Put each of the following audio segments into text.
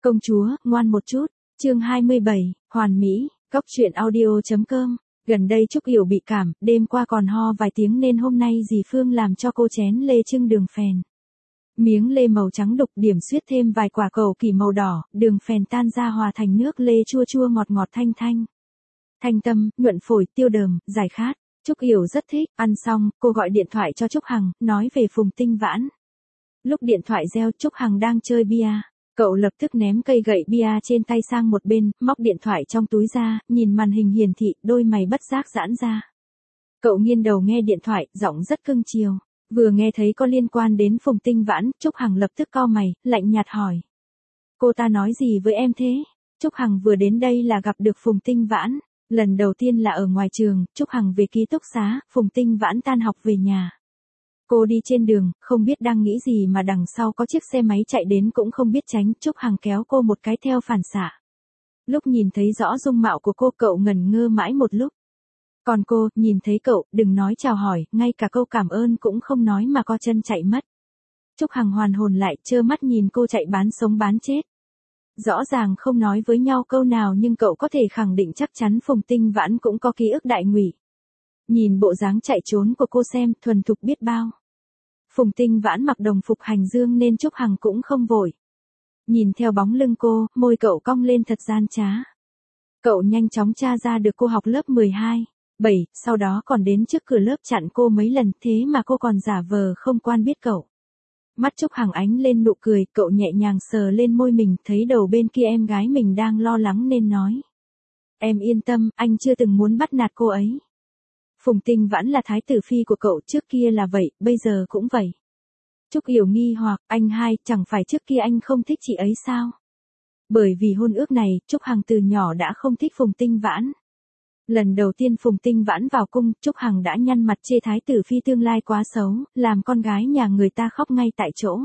Công chúa, ngoan một chút. Chương 27, hoàn mỹ, cóc truyện audio.com. Gần đây Trúc Yểu bị cảm, đêm qua còn ho vài tiếng nên hôm nay dì Phương làm cho cô chén lê trưng đường phèn. Miếng lê màu trắng đục điểm xuyết thêm vài quả cầu kỳ màu đỏ, đường phèn tan ra hòa thành nước lê chua chua ngọt ngọt thanh thanh. Thanh tâm, nhuận phổi, tiêu đờm, giải khát. Trúc Yểu rất thích, ăn xong, cô gọi điện thoại cho Trúc Hằng, nói về Phùng Tinh Vãn. Lúc điện thoại reo Trúc Hằng đang chơi bia. Cậu lập tức ném cây gậy bia trên tay sang một bên, móc điện thoại trong túi ra, nhìn màn hình hiển thị, đôi mày bất giác giãn ra. Cậu nghiêng đầu nghe điện thoại, giọng rất cưng chiều. Vừa nghe thấy có liên quan đến Phùng Tinh Vãn, Trúc Hằng lập tức cau mày, lạnh nhạt hỏi. Cô ta nói gì với em thế? Trúc Hằng vừa đến đây là gặp được Phùng Tinh Vãn. Lần đầu tiên là ở ngoài trường, Trúc Hằng về ký túc xá, Phùng Tinh Vãn tan học về nhà. Cô đi trên đường, không biết đang nghĩ gì mà đằng sau có chiếc xe máy chạy đến cũng không biết tránh, Trúc Hằng kéo cô một cái theo phản xạ. Lúc nhìn thấy rõ dung mạo của cô, cậu ngẩn ngơ mãi một lúc. Còn cô, nhìn thấy cậu, đừng nói chào hỏi, ngay cả câu cảm ơn cũng không nói mà co chân chạy mất. Trúc Hằng hoàn hồn lại, trơ mắt nhìn cô chạy bán sống bán chết. Rõ ràng không nói với nhau câu nào nhưng cậu có thể khẳng định chắc chắn Phùng Tinh Vãn cũng có ký ức đại ngụy. Nhìn bộ dáng chạy trốn của cô xem, thuần thục biết bao. Phùng Tinh Vãn mặc đồng phục hành dương nên Trúc Hằng cũng không vội. Nhìn theo bóng lưng cô, môi cậu cong lên thật gian trá. Cậu nhanh chóng tra ra được cô học lớp 12, 7, sau đó còn đến trước cửa lớp chặn cô mấy lần, thế mà cô còn giả vờ không quen biết cậu. Mắt Trúc Hằng ánh lên nụ cười, cậu nhẹ nhàng sờ lên môi mình, thấy đầu bên kia em gái mình đang lo lắng nên nói. Em yên tâm, anh chưa từng muốn bắt nạt cô ấy. Phùng Tinh Vãn là thái tử phi của cậu, trước kia là vậy, bây giờ cũng vậy. Trúc Yểu nghi hoặc, anh hai, chẳng phải trước kia anh không thích chị ấy sao? Bởi vì hôn ước này, Trúc Hằng từ nhỏ đã không thích Phùng Tinh Vãn. Lần đầu tiên Phùng Tinh Vãn vào cung, Trúc Hằng đã nhăn mặt chê thái tử phi tương lai quá xấu, làm con gái nhà người ta khóc ngay tại chỗ.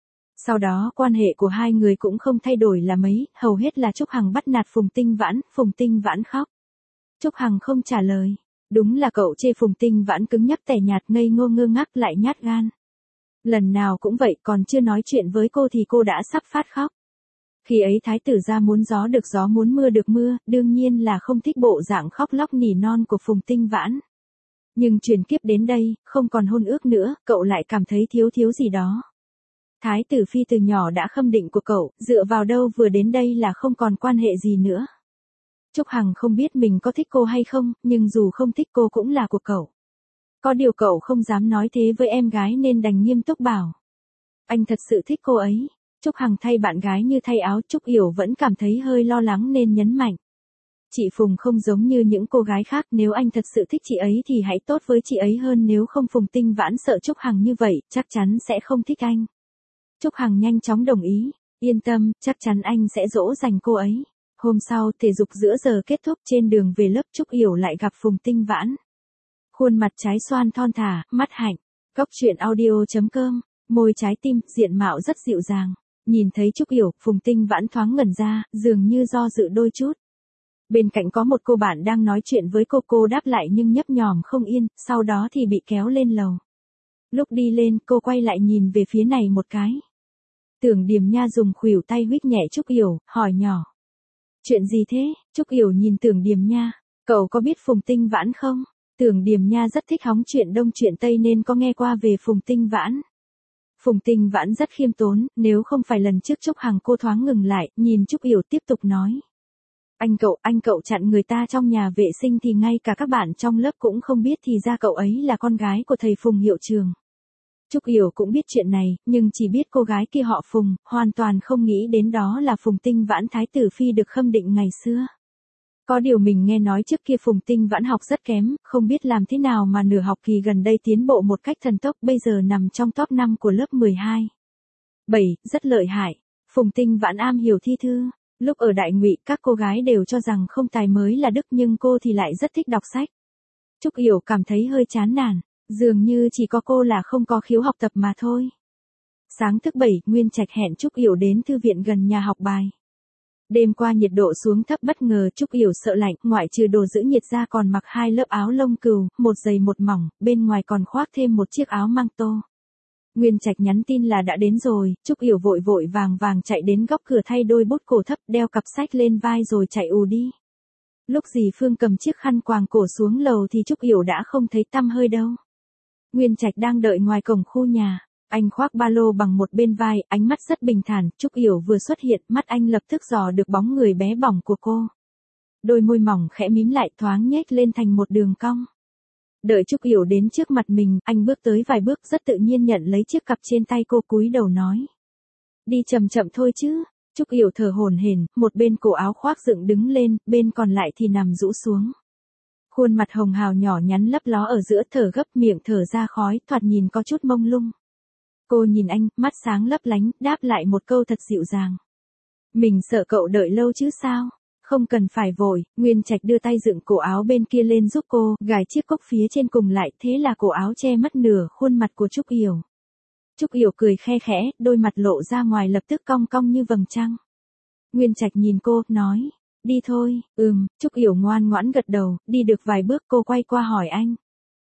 Sau đó quan hệ của hai người cũng không thay đổi là mấy, hầu hết là Trúc Hằng bắt nạt Phùng Tinh Vãn khóc. Trúc Hằng không trả lời. Đúng là cậu chê Phùng Tinh Vãn cứng nhắc tẻ nhạt, ngây ngô ngơ ngác lại nhát gan. Lần nào cũng vậy, còn chưa nói chuyện với cô thì cô đã sắp phát khóc. Khi ấy thái tử gia muốn gió được gió muốn mưa được mưa, đương nhiên là không thích bộ dạng khóc lóc nỉ non của Phùng Tinh Vãn. Nhưng chuyển kiếp đến đây, không còn hôn ước nữa, cậu lại cảm thấy thiếu gì đó. Thái tử phi từ nhỏ đã khâm định của cậu, dựa vào đâu vừa đến đây là không còn quan hệ gì nữa. Trúc Hằng không biết mình có thích cô hay không, nhưng dù không thích cô cũng là của cậu. Có điều cậu không dám nói thế với em gái nên đành nghiêm túc bảo. Anh thật sự thích cô ấy. Trúc Hằng thay bạn gái như thay áo, Trúc Yểu vẫn cảm thấy hơi lo lắng nên nhấn mạnh. Chị Phùng không giống như những cô gái khác, nếu anh thật sự thích chị ấy thì hãy tốt với chị ấy hơn, nếu không Phùng Tinh Vãn sợ Trúc Hằng như vậy, chắc chắn sẽ không thích anh. Trúc Hằng nhanh chóng đồng ý, yên tâm, chắc chắn anh sẽ dỗ dành cô ấy. Hôm sau, thể dục giữa giờ kết thúc, trên đường về lớp Trúc Yểu lại gặp Phùng Tinh Vãn. Khuôn mặt trái xoan thon thả, mắt hạnh, cóc truyện audio.com, môi trái tim, diện mạo rất dịu dàng. Nhìn thấy Trúc Yểu, Phùng Tinh Vãn thoáng ngẩn ra, dường như do dự đôi chút. Bên cạnh có một cô bạn đang nói chuyện với cô đáp lại nhưng nhấp nhòm không yên, sau đó thì bị kéo lên lầu. Lúc đi lên, cô quay lại nhìn về phía này một cái. Tưởng Điềm Nha dùng khuỷu tay huých nhẹ Trúc Yểu, hỏi nhỏ. Chuyện gì thế? Trúc Yểu nhìn Tưởng Điềm Nha, cậu có biết Phùng Tinh Vãn không? Tưởng Điềm Nha rất thích hóng chuyện Đông chuyện Tây nên có nghe qua về Phùng Tinh Vãn. Phùng Tinh Vãn rất khiêm tốn, nếu không phải lần trước Trúc Hằng cô thoáng ngừng lại, nhìn Trúc Yểu tiếp tục nói. Anh cậu chặn người ta trong nhà vệ sinh thì ngay cả các bạn trong lớp cũng không biết, thì ra cậu ấy là con gái của thầy Phùng hiệu trường. Trúc Yểu cũng biết chuyện này, nhưng chỉ biết cô gái kia họ Phùng, hoàn toàn không nghĩ đến đó là Phùng Tinh Vãn thái tử phi được khâm định ngày xưa. Có điều mình nghe nói trước kia Phùng Tinh Vãn học rất kém, không biết làm thế nào mà nửa học kỳ gần đây tiến bộ một cách thần tốc, bây giờ nằm trong top 5 của lớp 12. 7, rất lợi hại. Phùng Tinh Vãn am hiểu thi thư. Lúc ở Đại Ngụy, các cô gái đều cho rằng không tài mới là đức, nhưng cô thì lại rất thích đọc sách. Trúc Yểu cảm thấy hơi chán nản, dường như chỉ có cô là không có khiếu học tập mà thôi. Sáng thứ Bảy, Nguyên Trạch hẹn Trúc Yểu đến thư viện gần nhà học bài. Đêm qua nhiệt độ xuống thấp bất ngờ, Trúc Yểu sợ lạnh, ngoại trừ đồ giữ nhiệt ra còn mặc 2 lớp áo lông cừu, một dày một mỏng, bên ngoài còn khoác thêm một chiếc áo măng tô. Nguyên Trạch nhắn tin là đã đến rồi, Trúc Yểu vội vội vàng vàng chạy đến góc cửa thay đôi bốt cổ thấp, đeo cặp sách lên vai rồi chạy ù đi. Lúc dì Phương cầm chiếc khăn quàng cổ xuống lầu thì Trúc Yểu đã không thấy tăm hơi đâu. Nguyên Trạch đang đợi ngoài cổng khu nhà, anh khoác ba lô bằng một bên vai, ánh mắt rất bình thản, Trúc Yểu vừa xuất hiện, mắt anh lập tức dò được bóng người bé bỏng của cô. Đôi môi mỏng khẽ mím lại thoáng nhếch lên thành một đường cong. Đợi Trúc Yểu đến trước mặt mình, anh bước tới vài bước rất tự nhiên nhận lấy chiếc cặp trên tay cô cúi đầu nói. Đi chậm chậm thôi chứ. Trúc Yểu thở hổn hển, một bên cổ áo khoác dựng đứng lên, bên còn lại thì nằm rũ xuống. Khuôn mặt hồng hào nhỏ nhắn lấp ló ở giữa thở gấp miệng thở ra khói, thoạt nhìn có chút mông lung. Cô nhìn anh, mắt sáng lấp lánh, đáp lại một câu thật dịu dàng. Mình sợ cậu đợi lâu chứ sao? Không cần phải vội, Nguyên Trạch đưa tay dựng cổ áo bên kia lên giúp cô, gài chiếc cốc phía trên cùng lại, thế là cổ áo che mất nửa khuôn mặt của Trúc Yểu. Trúc Yểu cười khe khẽ, đôi mặt lộ ra ngoài lập tức cong cong như vầng trăng. Nguyên Trạch nhìn cô, nói, đi thôi, Trúc Yểu ngoan ngoãn gật đầu, đi được vài bước cô quay qua hỏi anh.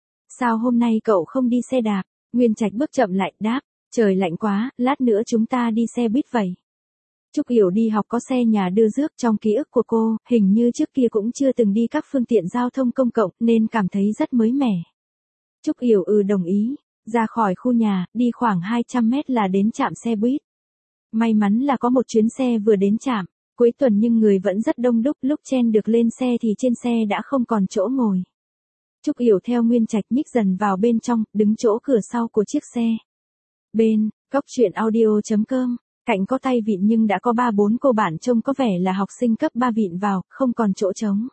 Sao hôm nay cậu không đi xe đạp? Nguyên Trạch bước chậm lại, đáp, trời lạnh quá, lát nữa chúng ta đi xe buýt vậy. Trúc Yểu đi học có xe nhà đưa rước, trong ký ức của cô, hình như trước kia cũng chưa từng đi các phương tiện giao thông công cộng nên cảm thấy rất mới mẻ. Trúc Yểu đồng ý, ra khỏi khu nhà, đi khoảng 200 mét là đến trạm xe buýt. May mắn là có một chuyến xe vừa đến trạm, cuối tuần nhưng người vẫn rất đông đúc, lúc chen được lên xe thì trên xe đã không còn chỗ ngồi. Trúc Yểu theo Nguyên Trạch nhích dần vào bên trong, đứng chỗ cửa sau của chiếc xe. Bên, góc truyện audio.com. Cạnh có tay vịn nhưng đã có 3-4 cô bạn trông có vẻ là học sinh cấp 3 vịn vào, không còn chỗ trống.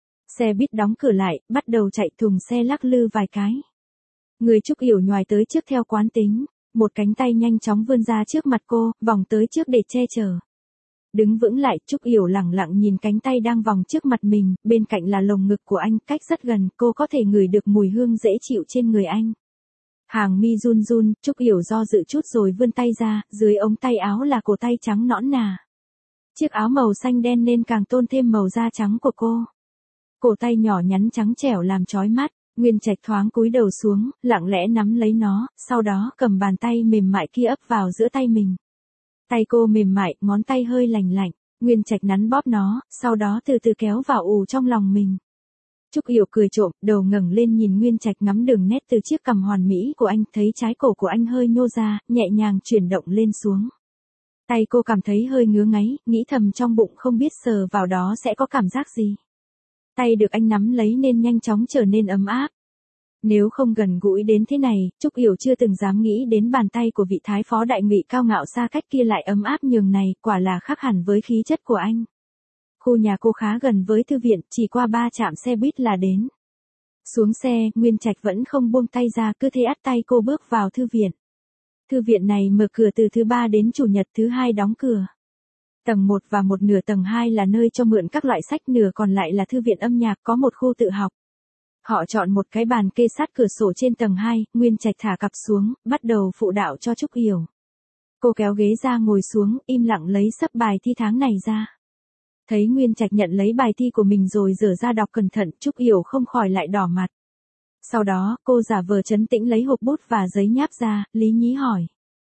Xe buýt đóng cửa lại, bắt đầu chạy, thùng xe lắc lư vài cái. Người Trúc Yểu nhoài tới trước theo quán tính, một cánh tay nhanh chóng vươn ra trước mặt cô, vòng tới trước để che chở. Đứng vững lại, Trúc Yểu lẳng lặng nhìn cánh tay đang vòng trước mặt mình, bên cạnh là lồng ngực của anh, cách rất gần, cô có thể ngửi được mùi hương dễ chịu trên người anh. Hàng mi run run, Trúc Yểu do dự chút rồi vươn tay ra, dưới ống tay áo là cổ tay trắng nõn nà. Chiếc áo màu xanh đen nên càng tôn thêm màu da trắng của cô. Cổ tay nhỏ nhắn trắng trẻo làm chói mắt, Nguyên Trạch thoáng cúi đầu xuống, lặng lẽ nắm lấy nó, sau đó cầm bàn tay mềm mại kia ấp vào giữa tay mình. Tay cô mềm mại, ngón tay hơi lành lạnh, Nguyên Trạch nắn bóp nó, sau đó từ từ kéo vào ù trong lòng mình. Trúc Yểu cười trộm, đầu ngẩng lên nhìn Nguyên Trạch ngắm đường nét từ chiếc cằm hoàn mỹ của anh, thấy trái cổ của anh hơi nhô ra, nhẹ nhàng chuyển động lên xuống. Tay cô cảm thấy hơi ngứa ngáy, nghĩ thầm trong bụng không biết sờ vào đó sẽ có cảm giác gì. Tay được anh nắm lấy nên nhanh chóng trở nên ấm áp. Nếu không gần gũi đến thế này, Trúc Yểu chưa từng dám nghĩ đến bàn tay của vị thái phó đại ngụy cao ngạo xa cách kia lại ấm áp nhường này, quả là khác hẳn với khí chất của anh. Khu nhà cô khá gần với thư viện, chỉ qua 3 trạm xe buýt là đến. Xuống xe, Nguyên Trạch vẫn không buông tay ra, cứ thế ắt tay cô bước vào thư viện. Thư viện này mở cửa từ thứ 3 đến chủ nhật, thứ 2 đóng cửa. Tầng 1 và một nửa tầng 2 là nơi cho mượn các loại sách, nửa còn lại là thư viện âm nhạc, có một khu tự học. Họ chọn một cái bàn kê sát cửa sổ trên tầng 2, Nguyên Trạch thả cặp xuống, bắt đầu phụ đạo cho Trúc Yểu. Cô kéo ghế ra ngồi xuống, im lặng lấy sấp bài thi tháng này ra. Thấy Nguyên Trạch nhận lấy bài thi của mình rồi dở ra đọc cẩn thận, Trúc Yểu không khỏi lại đỏ mặt. Sau đó, cô giả vờ trấn tĩnh lấy hộp bút và giấy nháp ra, lý nhí hỏi.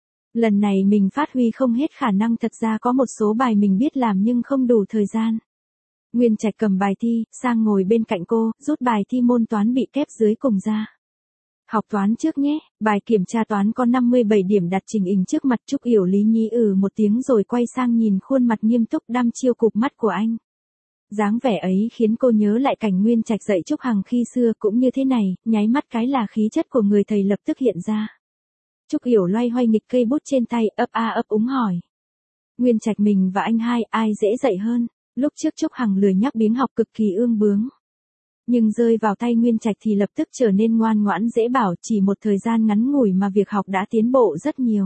Lần này mình phát huy không hết khả năng, thật ra có một số bài mình biết làm nhưng không đủ thời gian. Nguyên Trạch cầm bài thi, sang ngồi bên cạnh cô, rút bài thi môn toán bị kép dưới cùng ra. Học toán trước nhé, bài kiểm tra toán có 57 điểm đặt trình hình trước mặt. Trúc Yểu lý nhí một tiếng rồi quay sang nhìn khuôn mặt nghiêm túc đăm chiêu cụp mắt của anh. Dáng vẻ ấy khiến cô nhớ lại cảnh Nguyên Trạch dạy Trúc Hằng khi xưa cũng như thế này, nháy mắt cái là khí chất của người thầy lập tức hiện ra. Trúc Yểu loay hoay nghịch cây bút trên tay, ấp a ấp úng hỏi. Nguyên Trạch mình và anh hai, ai dễ dạy hơn? Lúc trước Trúc Hằng lười nhắc biếng học cực kỳ ương bướng. Nhưng rơi vào tay Nguyên Trạch thì lập tức trở nên ngoan ngoãn dễ bảo, chỉ một thời gian ngắn ngủi mà việc học đã tiến bộ rất nhiều.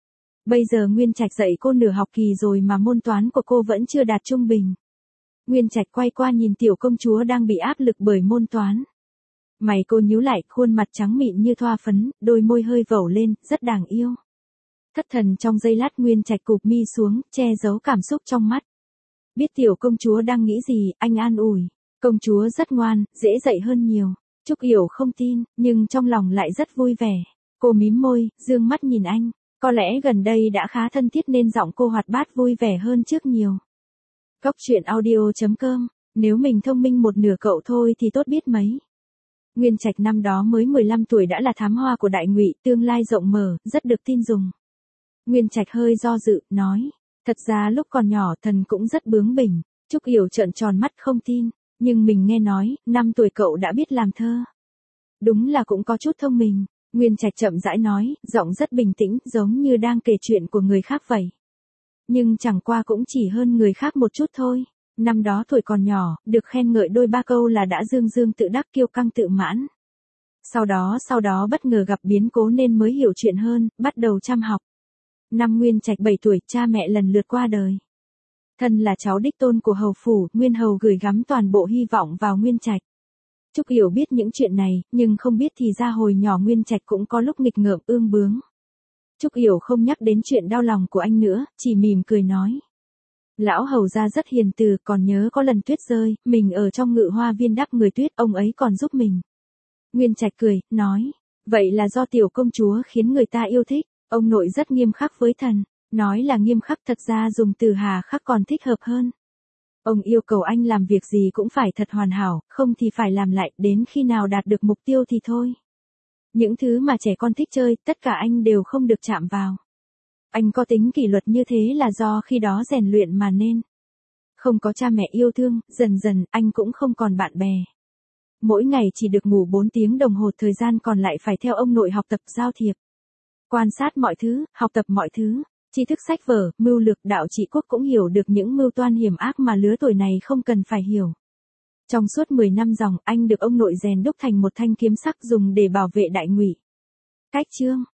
Bây giờ Nguyên Trạch dạy cô nửa học kỳ rồi mà môn toán của cô vẫn chưa đạt trung bình. Nguyên Trạch quay qua nhìn tiểu công chúa đang bị áp lực bởi môn toán. Mày cô nhíu lại, khuôn mặt trắng mịn như thoa phấn, đôi môi hơi vẩu lên, rất đáng yêu. Thất thần trong giây lát, Nguyên Trạch cụp mi xuống, che giấu cảm xúc trong mắt. Biết tiểu công chúa đang nghĩ gì, anh an ủi. Công chúa rất ngoan, dễ dạy hơn nhiều. Trúc Yểu không tin, nhưng trong lòng lại rất vui vẻ. Cô mím môi, dương mắt nhìn anh, có lẽ gần đây đã khá thân thiết nên giọng cô hoạt bát vui vẻ hơn trước nhiều. Cốc truyện audio.com, nếu mình thông minh một nửa cậu thôi thì tốt biết mấy. Nguyên Trạch năm đó mới 15 tuổi đã là thám hoa của Đại Ngụy, tương lai rộng mở, rất được tin dùng. Nguyên Trạch hơi do dự, nói, thật ra lúc còn nhỏ thần cũng rất bướng bỉnh. Trúc Yểu trợn tròn mắt không tin, nhưng mình nghe nói, 5 tuổi cậu đã biết làm thơ. Đúng là cũng có chút thông minh. Nguyên Trạch chậm rãi nói, giọng rất bình tĩnh, giống như đang kể chuyện của người khác vậy. Nhưng chẳng qua cũng chỉ hơn người khác một chút thôi. Năm đó tuổi còn nhỏ, được khen ngợi đôi ba câu là đã dương dương tự đắc kiêu căng tự mãn. Sau đó bất ngờ gặp biến cố nên mới hiểu chuyện hơn, bắt đầu chăm học. Năm Nguyên Trạch 7 tuổi, cha mẹ lần lượt qua đời. Thân là cháu đích tôn của hầu phủ, Nguyên hầu gửi gắm toàn bộ hy vọng vào Nguyên Trạch. Trúc Yểu biết những chuyện này, nhưng không biết thì ra hồi nhỏ Nguyên Trạch cũng có lúc nghịch ngợm ương bướng. Trúc Yểu không nhắc đến chuyện đau lòng của anh nữa, chỉ mỉm cười nói. Lão hầu gia rất hiền từ, còn nhớ có lần tuyết rơi, mình ở trong ngự hoa viên đắp người tuyết, ông ấy còn giúp mình. Nguyên Trạch cười, nói, vậy là do tiểu công chúa khiến người ta yêu thích, ông nội rất nghiêm khắc với thần, nói là nghiêm khắc thật ra dùng từ hà khắc còn thích hợp hơn. Ông yêu cầu anh làm việc gì cũng phải thật hoàn hảo, không thì phải làm lại, đến khi nào đạt được mục tiêu thì thôi. Những thứ mà trẻ con thích chơi, tất cả anh đều không được chạm vào. Anh có tính kỷ luật như thế là do khi đó rèn luyện mà nên. Không có cha mẹ yêu thương, dần dần anh cũng không còn bạn bè. Mỗi ngày chỉ được ngủ 4 tiếng đồng hồ, thời gian còn lại phải theo ông nội học tập giao thiệp. Quan sát mọi thứ, học tập mọi thứ, tri thức sách vở, mưu lược đạo trị quốc cũng hiểu được những mưu toan hiểm ác mà lứa tuổi này không cần phải hiểu. Trong suốt 10 năm dòng, anh được ông nội rèn đúc thành một thanh kiếm sắc dùng để bảo vệ Đại Ngụy. Cách chương